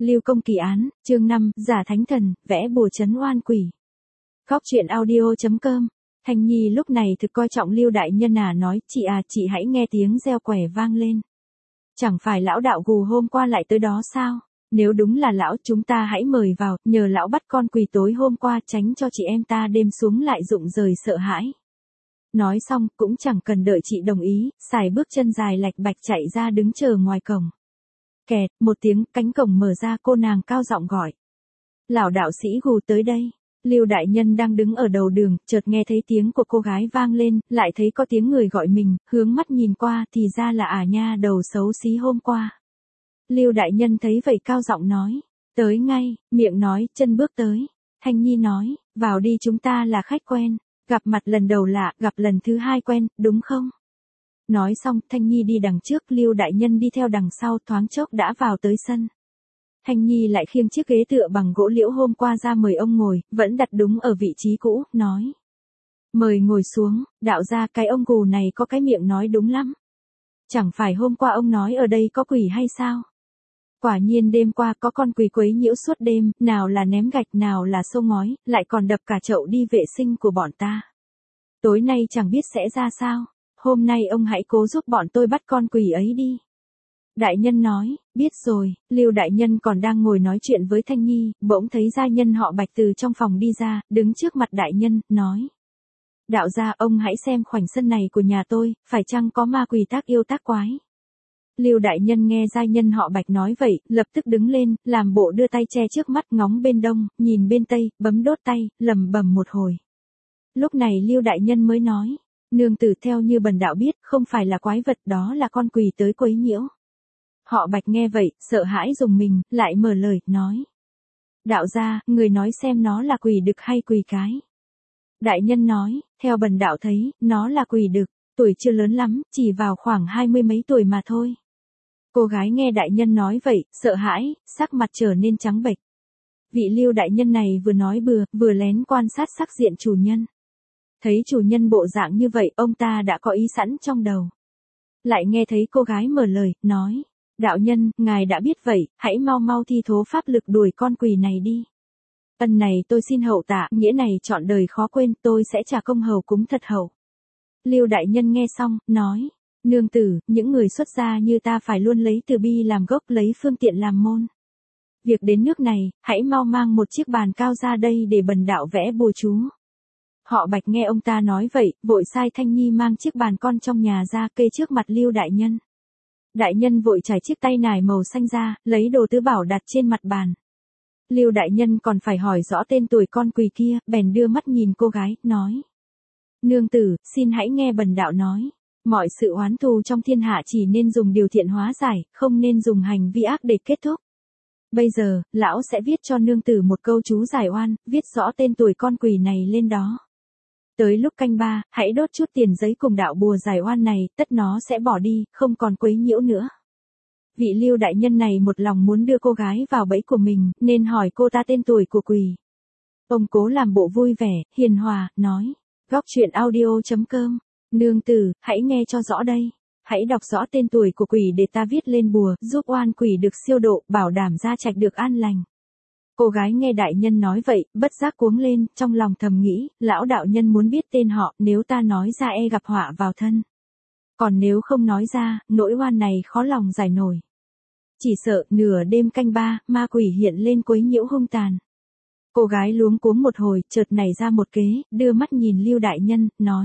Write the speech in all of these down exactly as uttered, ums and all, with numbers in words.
Lưu Công Kỳ án, chương năm, giả thánh thần, vẽ bùa trấn oan quỷ. Góc truyện audio chấm com. Thanh Nhi lúc này thực coi trọng Lưu đại nhân à, nói, chị à, chị hãy nghe tiếng reo quẻ vang lên. Chẳng phải lão đạo gù hôm qua lại tới đó sao? Nếu đúng là lão, chúng ta hãy mời vào, nhờ lão bắt con quỷ tối hôm qua, tránh cho chị em ta đêm xuống lại rụng rời sợ hãi. Nói xong, cũng chẳng cần đợi chị đồng ý, xài bước chân dài lạch bạch chạy ra đứng chờ ngoài cổng. Kẹt, một tiếng, cánh cổng mở ra, cô nàng cao giọng gọi. Lão đạo sĩ gù tới đây. Lưu đại nhân đang đứng ở đầu đường, chợt nghe thấy tiếng của cô gái vang lên, lại thấy có tiếng người gọi mình, hướng mắt nhìn qua, thì ra là ả nha đầu xấu xí hôm qua. Lưu đại nhân thấy vậy cao giọng nói, tới ngay, miệng nói, chân bước tới. Thanh Nhi nói, vào đi, chúng ta là khách quen, gặp mặt lần đầu lạ, gặp lần thứ hai quen, đúng không? Nói xong, Thanh Nhi đi đằng trước, Lưu đại nhân đi theo đằng sau, thoáng chốc đã vào tới sân. Thanh Nhi lại khiêng chiếc ghế tựa bằng gỗ liễu hôm qua ra mời ông ngồi, vẫn đặt đúng ở vị trí cũ, nói. Mời ngồi xuống, đạo ra cái ông gù này có cái miệng nói đúng lắm. Chẳng phải hôm qua ông nói ở đây có quỷ hay sao? Quả nhiên đêm qua có con quỷ quấy nhiễu suốt đêm, nào là ném gạch, nào là xô ngói, lại còn đập cả chậu đi vệ sinh của bọn ta. Tối nay chẳng biết sẽ ra sao, hôm nay ông hãy cố giúp bọn tôi bắt con quỷ ấy đi. Đại nhân nói, biết rồi. Lưu đại nhân còn đang ngồi nói chuyện với Thanh Nhi, bỗng thấy gia nhân họ Bạch từ trong phòng đi ra, đứng trước mặt đại nhân, nói. Đạo gia, ông hãy xem khoảnh sân này của nhà tôi, phải chăng có ma quỷ tác yêu tác quái. Lưu đại nhân nghe gia nhân họ Bạch nói vậy, lập tức đứng lên, làm bộ đưa tay che trước mắt, ngóng bên đông, nhìn bên tây, bấm đốt tay, lầm bầm một hồi. Lúc này Lưu đại nhân mới nói, nương tử, theo như bần đạo biết, không phải là quái vật, đó là con quỷ tới quấy nhiễu. Họ Bạch nghe vậy, sợ hãi rùng mình, lại mở lời, nói. Đạo gia, người nói xem nó là quỷ đực hay quỷ cái. Đại nhân nói, theo bần đạo thấy, nó là quỷ đực, tuổi chưa lớn lắm, chỉ vào khoảng hai mươi mấy tuổi mà thôi. Cô gái nghe đại nhân nói vậy, sợ hãi, sắc mặt trở nên trắng bệch. Vị Lưu đại nhân này vừa nói bừa, vừa lén quan sát sắc diện chủ nhân. Thấy chủ nhân bộ dạng như vậy, ông ta đã có ý sẵn trong đầu. Lại nghe thấy cô gái mở lời, nói. Đạo nhân, ngài đã biết vậy, hãy mau mau thi thố pháp lực đuổi con quỷ này đi. Ân này tôi xin hậu tạ, nghĩa này trọn đời khó quên, tôi sẽ trả công hầu cúng thật hậu. Lưu đại nhân nghe xong, nói, nương tử, những người xuất gia như ta phải luôn lấy từ bi làm gốc, lấy phương tiện làm môn. Việc đến nước này, hãy mau mang một chiếc bàn cao ra đây để bần đạo vẽ bùa chú. Họ Bạch nghe ông ta nói vậy, vội sai Thanh Nhi mang chiếc bàn con trong nhà ra kê trước mặt Lưu đại nhân. Đại nhân vội trải chiếc tay nải màu xanh ra, lấy đồ tứ bảo đặt trên mặt bàn. Lưu đại nhân còn phải hỏi rõ tên tuổi con quỷ kia, bèn đưa mắt nhìn cô gái, nói. Nương tử, xin hãy nghe bần đạo nói. Mọi sự oán thù trong thiên hạ chỉ nên dùng điều thiện hóa giải, không nên dùng hành vi ác để kết thúc. Bây giờ, lão sẽ viết cho nương tử một câu chú giải oan, viết rõ tên tuổi con quỷ này lên đó. Tới lúc canh ba, hãy đốt chút tiền giấy cùng đạo bùa giải oan này, tất nó sẽ bỏ đi, không còn quấy nhiễu nữa. Vị Lưu đại nhân này một lòng muốn đưa cô gái vào bẫy của mình, nên hỏi cô ta tên tuổi của quỷ. Ông cố làm bộ vui vẻ, hiền hòa, nói. Góc truyện audio chấm com. Nương tử, hãy nghe cho rõ đây. Hãy đọc rõ tên tuổi của quỷ để ta viết lên bùa, giúp oan quỷ được siêu độ, bảo đảm gia trạch được an lành. Cô gái nghe đại nhân nói vậy, bất giác cuống lên, trong lòng thầm nghĩ, lão đạo nhân muốn biết tên họ, nếu ta nói ra e gặp họa vào thân. Còn nếu không nói ra, nỗi oan này khó lòng giải nổi. Chỉ sợ, nửa đêm canh ba, ma quỷ hiện lên quấy nhiễu hung tàn. Cô gái luống cuống một hồi, chợt nảy ra một kế, đưa mắt nhìn Lưu đại nhân, nói.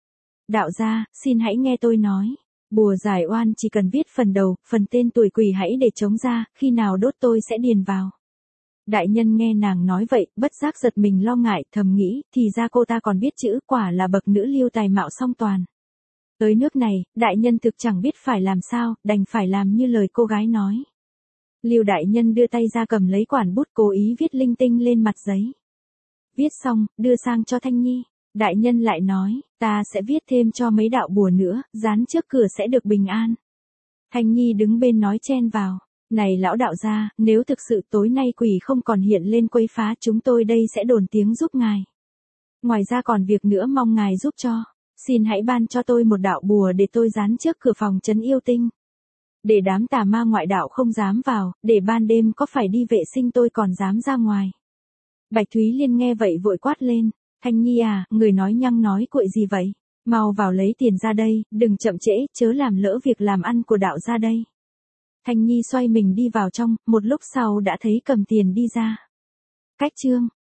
Đạo gia, xin hãy nghe tôi nói. Bùa giải oan chỉ cần viết phần đầu, phần tên tuổi quỷ hãy để trống ra, khi nào đốt tôi sẽ điền vào. Đại nhân nghe nàng nói vậy, bất giác giật mình lo ngại, thầm nghĩ, thì ra cô ta còn biết chữ, quả là bậc nữ Lưu tài mạo song toàn. Tới nước này, đại nhân thực chẳng biết phải làm sao, đành phải làm như lời cô gái nói. Lưu đại nhân đưa tay ra cầm lấy quản bút, cố ý viết linh tinh lên mặt giấy. Viết xong, đưa sang cho Thanh Nhi. Đại nhân lại nói, ta sẽ viết thêm cho mấy đạo bùa nữa, dán trước cửa sẽ được bình an. Thanh Nhi đứng bên nói chen vào. Này lão đạo gia, nếu thực sự tối nay quỷ không còn hiện lên quấy phá, chúng tôi đây sẽ đồn tiếng giúp ngài. Ngoài ra còn việc nữa mong ngài giúp cho. Xin hãy ban cho tôi một đạo bùa để tôi dán trước cửa phòng trấn yêu tinh. để đám tà ma ngoại đạo không dám vào, để ban đêm có phải đi vệ sinh tôi còn dám ra ngoài. Bạch Thúy Liên nghe vậy vội quát lên, Thanh Nhi à, người nói nhăng nói cuội gì vậy? Mau vào lấy tiền ra đây, đừng chậm trễ, chớ làm lỡ việc làm ăn của đạo gia đây. Thanh Nhi xoay mình đi vào trong, một lúc sau đã thấy cầm tiền đi ra. Cách chương